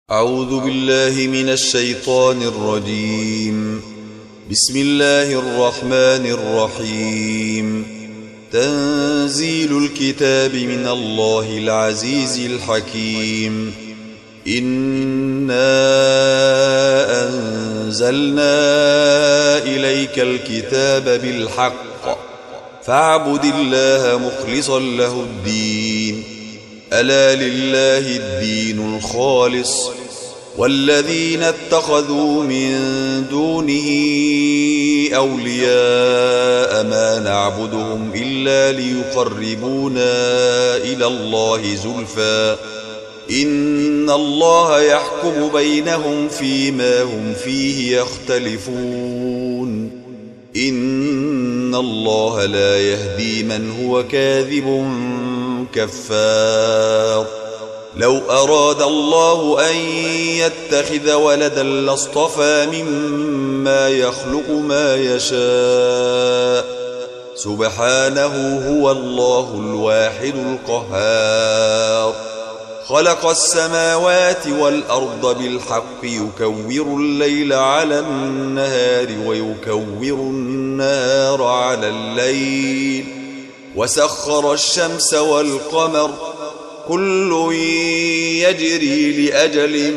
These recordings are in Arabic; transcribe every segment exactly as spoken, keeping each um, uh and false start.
أعوذ بالله من الشيطان الرجيم. بسم الله الرحمن الرحيم. تنزيل الكتاب من الله العزيز الحكيم. إنا أنزلنا إليك الكتاب بالحق فاعبد الله مخلصا له الدين. ألا لله الدين الخالص والذين اتخذوا من دونه أولياء ما نعبدهم إلا ليقربونا إلى الله زلفى إن الله يحكم بينهم فيما هم فيه يختلفون. إن الله لا يهدي من هو كاذب كفار. لو أراد الله أن يتخذ ولدا لاصطفى مما يخلق ما يشاء سبحانه هو الله الواحد القهار. خلق السماوات والأرض بالحق يكور الليل على النهار ويكور النهار على الليل وسخر الشمس والقمر كل يجري لأجل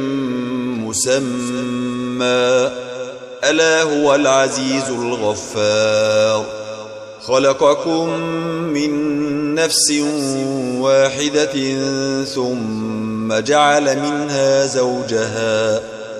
مسمى ألا هو العزيز الغفار. خلقكم من نفس واحدة ثم جعل منها زوجها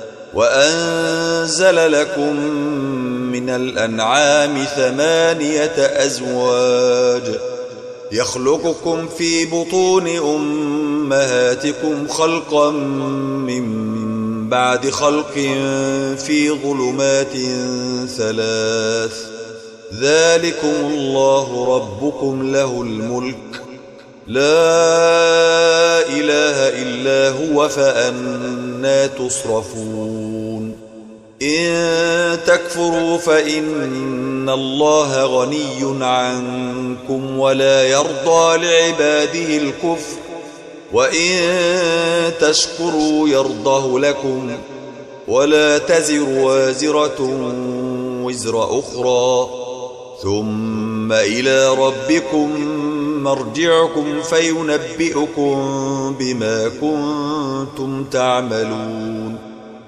وأنزل لكم من الأنعام ثمانية أزواج يخلقكم في بطون أمهاتكم خلقا من بعد خلق في ظلمات ثلاث ذلكم الله ربكم له الملك لا إله إلا هو فأنى تصرفون. إن تكفروا فإن الله غني عنكم ولا يرضى لعباده الكفر وإن تشكروا يرضه لكم ولا تزر وازرة وزر أخرى ثم إلى ربكم مرجعكم فينبئكم بما كنتم تعملون.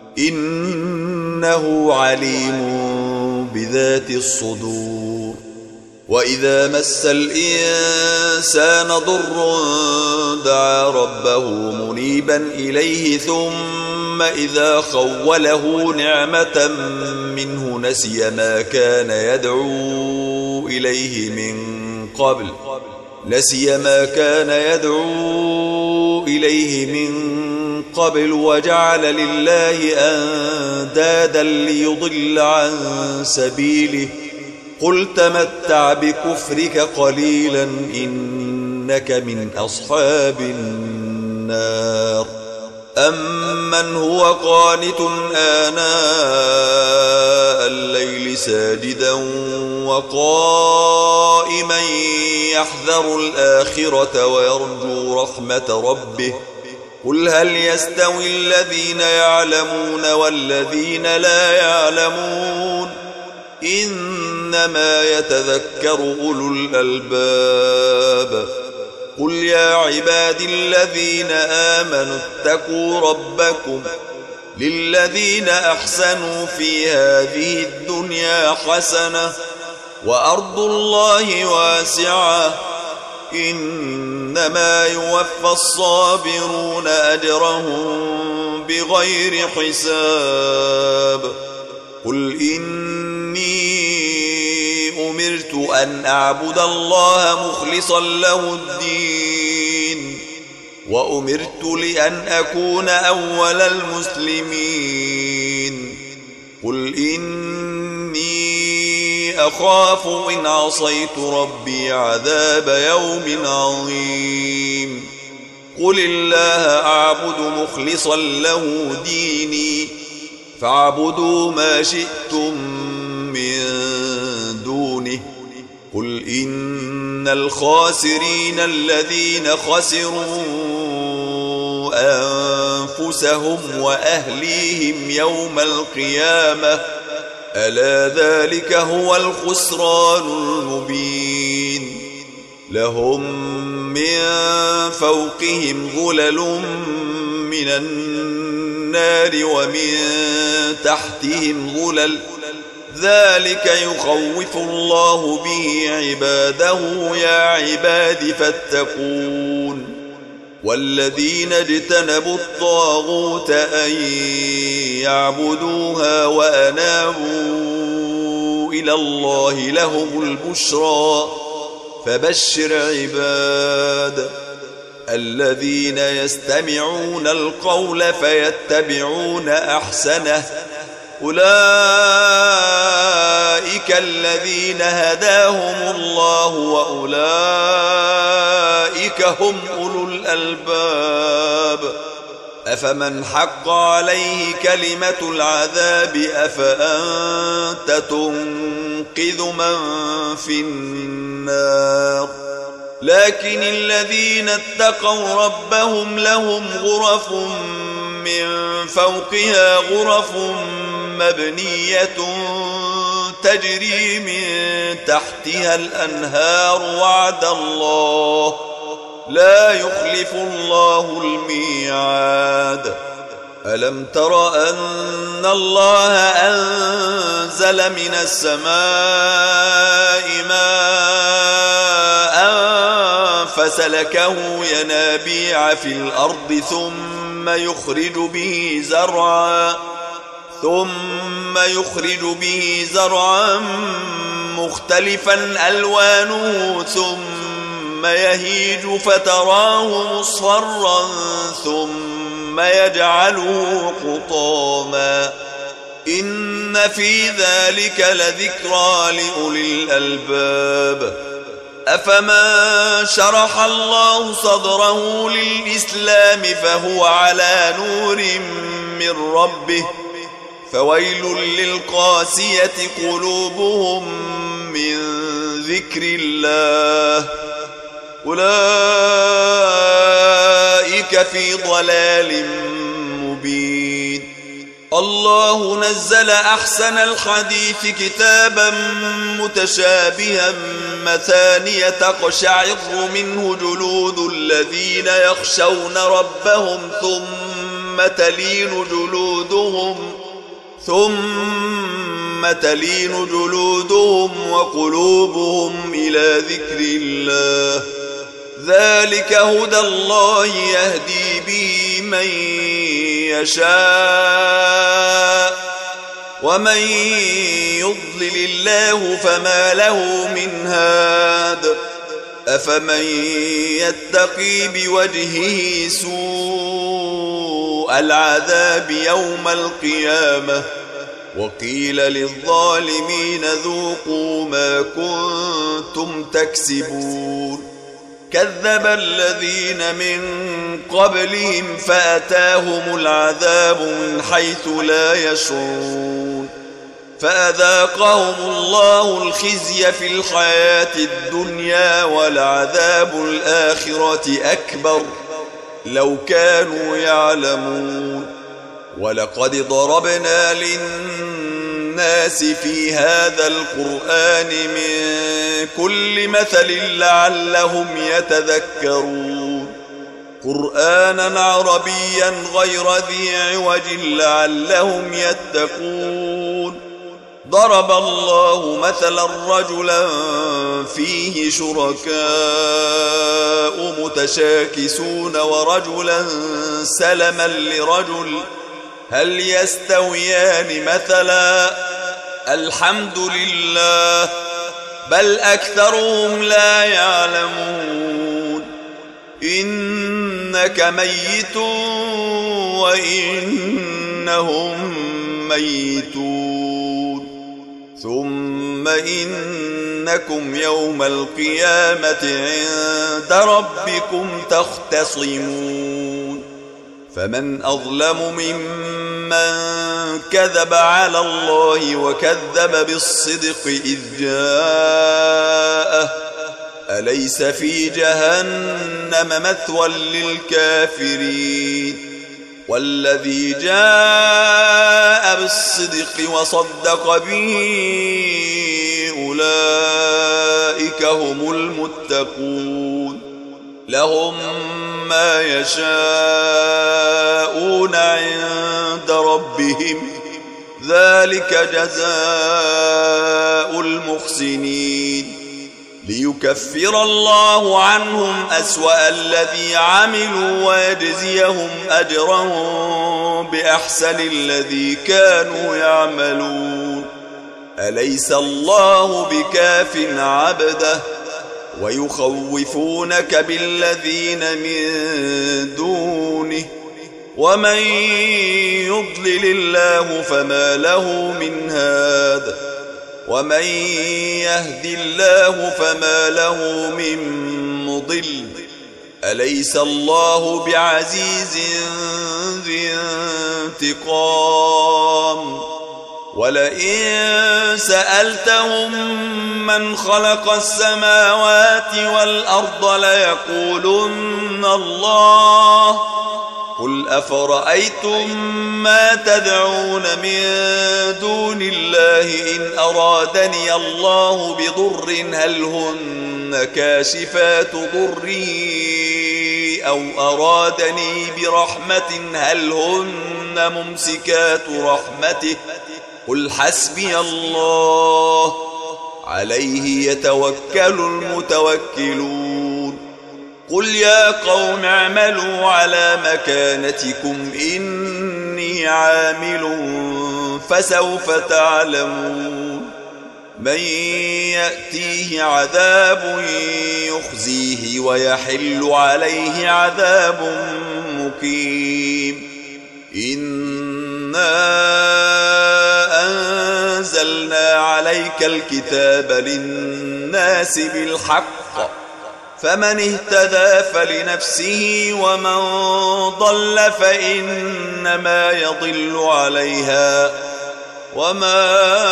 إنه عليم بذات الصدور. وإذا مس الإنسان ضر دعا ربه منيبا إليه ثم إذا خوله نعمة منه نسي ما كان يدعو إليه من قبل نسي ما كان يدعو إليه من قبل وجعل لله أندادا ليضل عن سبيله. قل تمتع بكفرك قليلا إنك من أصحاب النار. أمن هو قانت آناء الليل ساجدا وقائما يحذر الآخرة ويرجو رحمة ربه قل هل يستوي الذين يعلمون والذين لا يعلمون إنما يتذكر أولو الألباب. قل يا عبادي الذين آمنوا اتقوا ربكم للذين أحسنوا في هذه الدنيا حسنة وأرض الله واسعة إنما يوفى الصابرون أجرهم بغير حساب. قل إني أمرت أن أعبد الله مخلصا له الدين وأمرت لأن أكون أول المسلمين. قل إني أخاف إن عصيت ربي عذاب يوم عظيم. قل الله أعبد مخلصا له ديني فاعبدوا ما شئتم من دونه. قل إن الخاسرين الذين خسروا أنفسهم وأهليهم يوم القيامة ألا ذلك هو الخسران المبين لهم من فوقهم ظلل من النار ومن تحتهم ظلل ذلك يخوف الله به عباده يا عباد فاتقون والذين اجتنبوا الطاغوت أن يعبدوها وأنابوا إلى الله لهم البشرى فبشر عباد الذين يستمعون القول فيتبعون أحسنه أولئك الذين هداهم الله وأولئك هم أولو الألباب أفمن حق عليه كلمة العذاب أفأنت تنقذ من في النار لكن الذين اتقوا ربهم لهم غرف من فوقها غرف مبنية تجري من تحتها الأنهار وعد الله لا يخلف الله الميعاد ألم تر أن الله أنزل من السماء ماء فسلكه ينابيع في الأرض ثم يخرج به زرعا ثم يخرج به زرعا مختلفا ألوانه ثم يهيج فتراه مصفرا ثم يجعله حطاما إن في ذلك لذكرى لأولي الألباب أفمن شرح الله صدره للإسلام فهو على نور من ربه فويل للقاسية قلوبهم من ذكر الله أولئك في ضلال مبين الله نزل أحسن الحديث كتابا متشابها مثانية تقشعر منه جلود الذين يخشون ربهم ثم تلين جلودهم ثم تلين جلودهم وقلوبهم إلى ذكر الله ذلك هدى الله يهدي به من يشاء ومن يضلل الله فما له من هاد أفمن يتقي بوجهه سوء العذاب يوم القيامة وقيل للظالمين ذوقوا ما كنتم تكسبون كذب الذين من قبلهم فأتاهم العذاب من حيث لا يشعرون فأذاقهم الله الخزي في الحياة الدنيا ولعذاب الآخرة أكبر لو كانوا يعلمون ولقد ضربنا للناس في هذا القرآن من كل مثل لعلهم يتذكرون قرآنا عربيا غير ذي عوج لعلهم يتقون ضرب الله مثلا رجلا فيه شركاء متشاكسون ورجلا سلما لرجل هل يستويان مثلا الحمد لله بل أكثرهم لا يعلمون إنك ميت وإنهم ميتون ثم إنكم يوم القيامة عند ربكم تختصمون فمن أظلم ممن كذب على الله وكذب بالصدق إذ جاءه أليس في جهنم مثوى للكافرين والذي جاء بالصدق وصدق به أولئك هم المتقون لهم ما يشاءون عند ربهم ذلك جزاء المحسنين ليكفر الله عنهم أسوأ الذي عملوا ويجزيهم أجرهم بأحسن الذي كانوا يعملون أليس الله بكاف عبده ويخوفونك بالذين من دونه ومن يضلل الله فما له من هاد ومن يهد الله فما له من مضل أليس الله بعزيز ذي انتقام ولئن سألتهم من خلق السماوات والأرض ليقولن الله قل أفرأيتم ما تدعون من دون الله إن أرادني الله بضر هل هن كاشفات ضره أو أرادني برحمة هل هن ممسكات رحمته قل حسبي الله عليه يتوكل المتوكلون قل يا قوم اعملوا على مكانتكم إني عامل فسوف تعلمون من يأتيه عذاب يخزيه ويحل عليه عذاب مقيم إنا أنزلنا عليك الكتاب للناس بالحق فمن اهتدى فلنفسه ومن ضل فإنما يضل عليها وما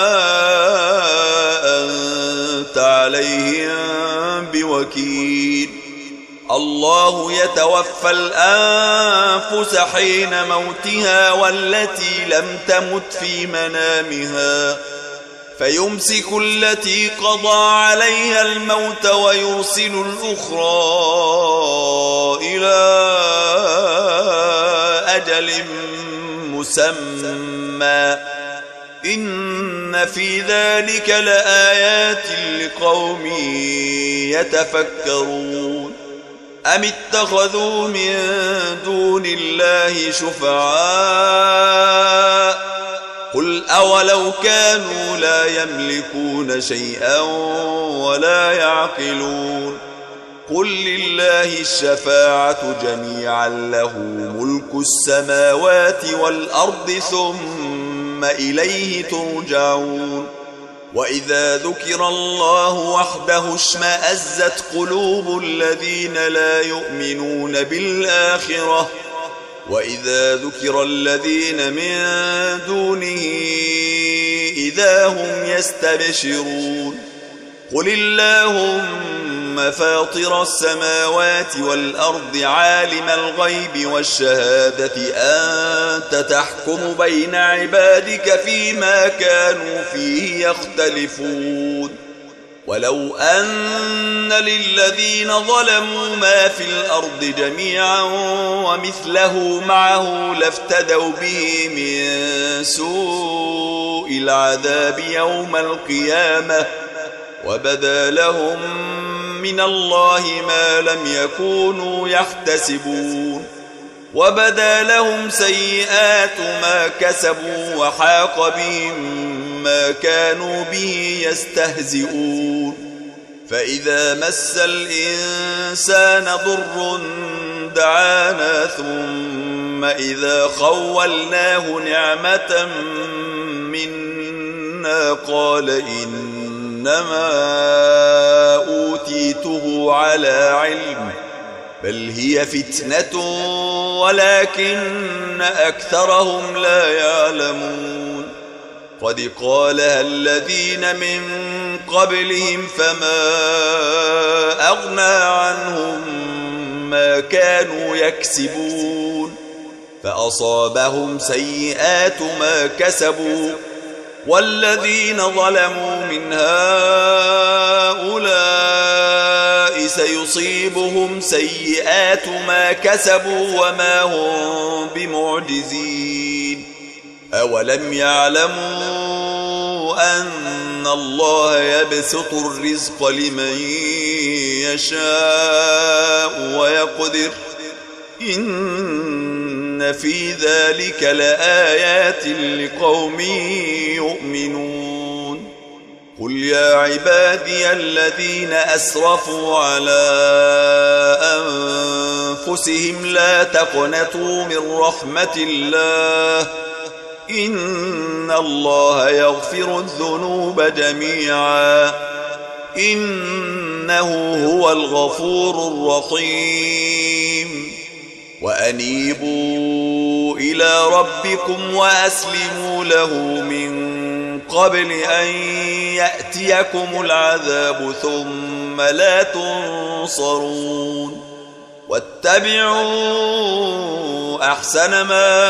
أنت عليهم بوكيل الله يتوفى الأنفس حين موتها والتي لم تمت في منامها فيمسك التي قضى عليها الموت ويرسل الأخرى إلى أجل مسمى إن في ذلك لآيات لقوم يتفكرون أم اتخذوا من دون الله شفعاء قل أولو كانوا لا يملكون شيئا ولا يعقلون قل لله الشفاعة جميعا له ملك السماوات والأرض ثم إليه ترجعون وإذا ذكر الله وحده اشمأزت قلوب الذين لا يؤمنون بالآخرة وإذا ذكر الذين من دونه إذا هم يستبشرون قل اللهم فاطر السماوات والأرض عالم الغيب والشهادة أنت تحكم بين عبادك فيما كانوا فيه يختلفون ولو أن للذين ظلموا ما في الأرض جميعا ومثله معه لافتدوا به من سوء العذاب يوم القيامة وبدا لهم من الله ما لم يكونوا يحتسبون وبدا لهم سيئات ما كسبوا وحاق بهم ما كانوا به يستهزئون فإذا مس الإنسان ضر دعانا ثم إذا خولناه نعمة منا قال إنما أوتيته على علم بل هي فتنة ولكن أكثرهم لا يعلمون قد قالها الذين من قبلهم فما أغنى عنهم ما كانوا يكسبون فأصابهم سيئات ما كسبوا والذين ظلموا من هؤلاء سيصيبهم سيئات ما كسبوا وما هم بمعجزين أولم يعلموا أن الله يبسط الرزق لمن يشاء ويقدر إن في ذلك لآيات لقوم يؤمنون قل يا عبادي الذين أسرفوا على أنفسهم لا تقنطوا من رحمة الله إن الله يغفر الذنوب جميعا إنه هو الغفور الرحيم وأنيبوا إلى ربكم وأسلموا له من قبل أن يأتيكم العذاب ثم لا تنصرون واتبعوا أحسن ما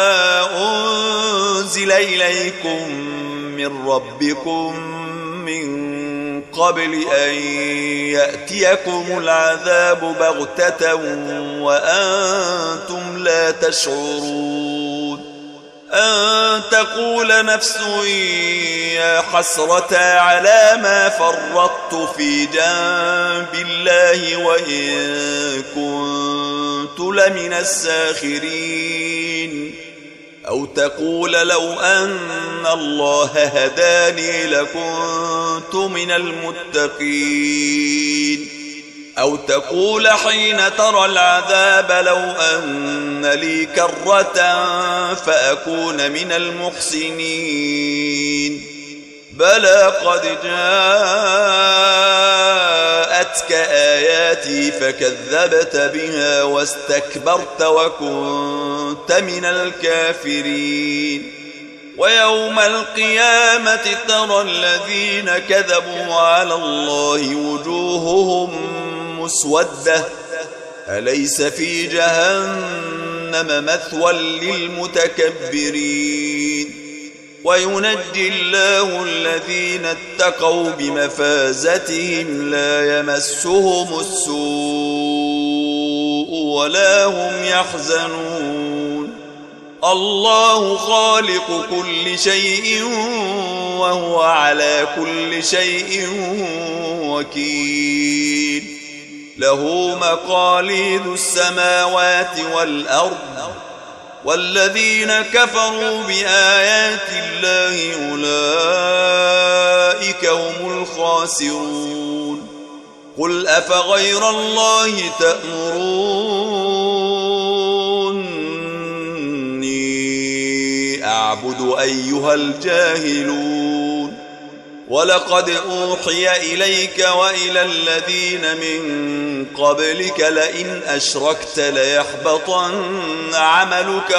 أنزل إليكم من ربكم من قبل أن يأتيكم العذاب بغتة وأنتم لا تشعرون أن تقول نفس يا حسرة على ما فرطت في جنب الله وإن كنت لمن الساخرين أو تقول لو أن الله هداني لكنت من المتقين أو تقول حين ترى العذاب لو أن لي كرة فأكون من المحسنين بلى قد جاءتك آياتي فكذبت بها واستكبرت وكنت من الكافرين ويوم القيامة ترى الذين كذبوا على الله وجوههم مسودة أليس في جهنم مثوى للمتكبرين وينجي الله الذين اتقوا بمفازتهم لا يمسهم السوء ولا هم يحزنون الله خالق كل شيء وهو على كل شيء وكيل له مقاليد السماوات والأرض والذين كفروا بآيات الله أولئك هم الخاسرون قل أفغير الله تأمروني أعبد أيها الجاهلون ولقد أوحي إليك وإلى الذين من قبلك لئن أشركت ليحبطن عملك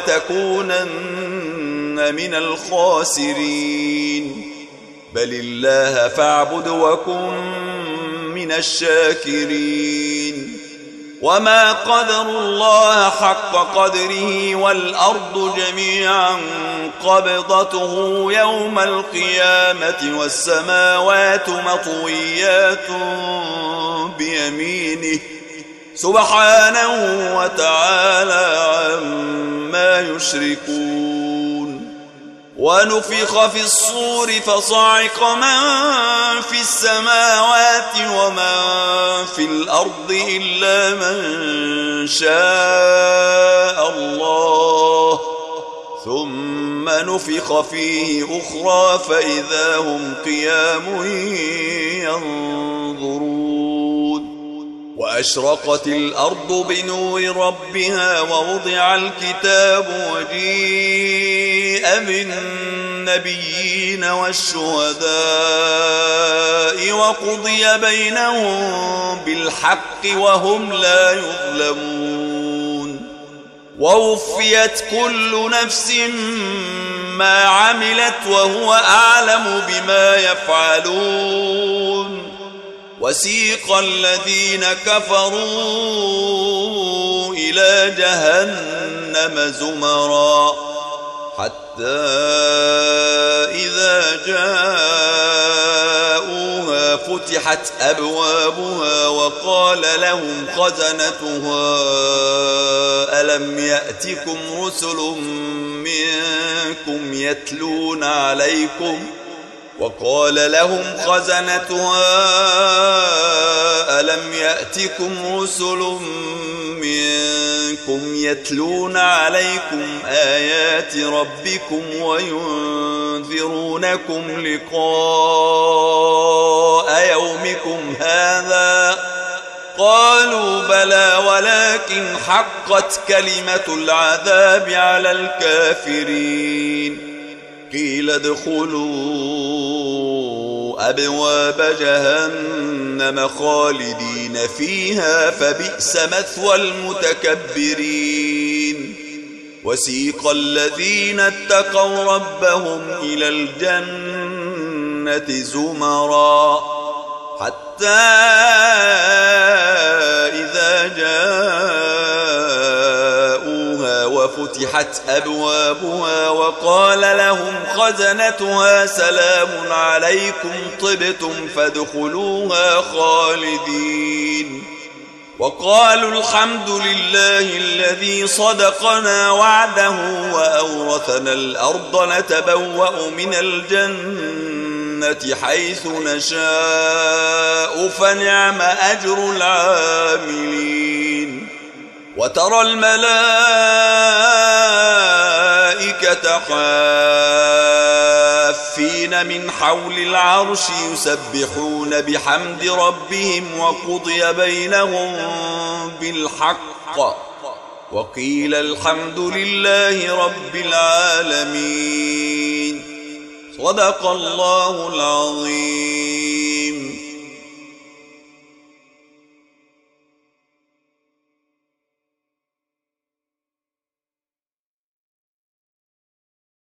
ولتكونن من الخاسرين بل الله فاعبد وكن من الشاكرين وما قدر الله حق قدره والأرض جميعا قبضته يوم القيامة والسماوات مطويات بيمينه سبحانه وتعالى عما يشركون ونفخ في الصور فصعق من في السماوات ومن في الأرض إلا من شاء الله ثم نفخ فيه أخرى فإذا هم قيام ينظرون وأشرقت الأرض بنور ربها ووضع الكتاب وجيء بالنبيين والشهداء وقضي بينهم بالحق وهم لا يظلمون ووفيت كل نفس ما عملت وهو أعلم بما يفعلون وسيق الذين كفروا إلى جهنم زمرا حتى إذا جاءوها فتحت أبوابها وقال لهم خزنتها ألم يأتكم رسل منكم يتلون عليكم وقال لهم خزنتها ألم يأتكم رسل منكم يتلون عليكم آيات ربكم وينذرونكم لقاء يومكم هذا قالوا بلى ولكن حقت كلمة العذاب على الكافرين قيل ادخلوا أبواب جهنم خالدين فيها فبئس مثوى المتكبرين وسيق الذين اتقوا ربهم إلى الجنة زمرا حتى إذا جاءوها وفتحت أبوابها وقال لهم خزنتها سلام عليكم طبتم فادخلوها خالدين وقالوا الحمد لله الذي صدقنا وعده وأورثنا الأرض نتبوأ من الجنة حيث نشاء فنعم أجر العاملين وترى الملائكة حافين من حول العرش يسبحون بحمد ربهم وقضي بينهم بالحق وقيل الحمد لله رب العالمين صدق الله العظيم.